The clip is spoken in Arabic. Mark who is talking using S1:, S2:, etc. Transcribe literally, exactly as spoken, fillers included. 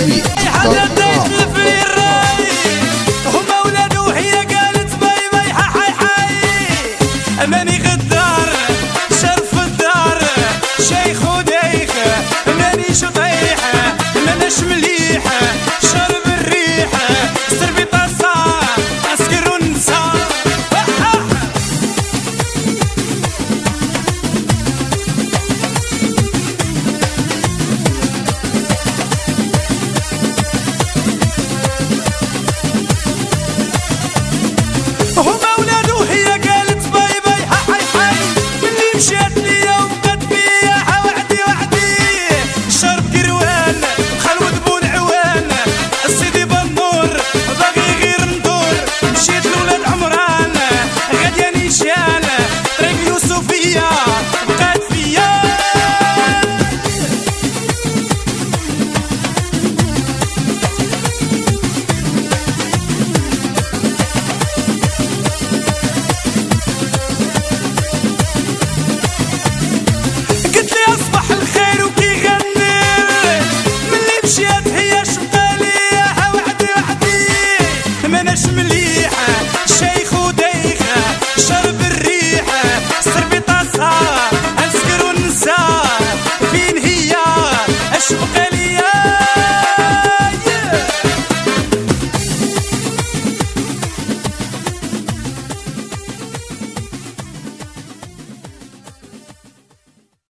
S1: تي في هما ولادو هي قالت باي باي حي حي ماني غدار شرف الدار شيخ وديخ ماني شطيح ماناش مليح شرب الريح سربي طاسة اسكر ونسى هما ولادو هي قالت باي باي حي حي ملي مشات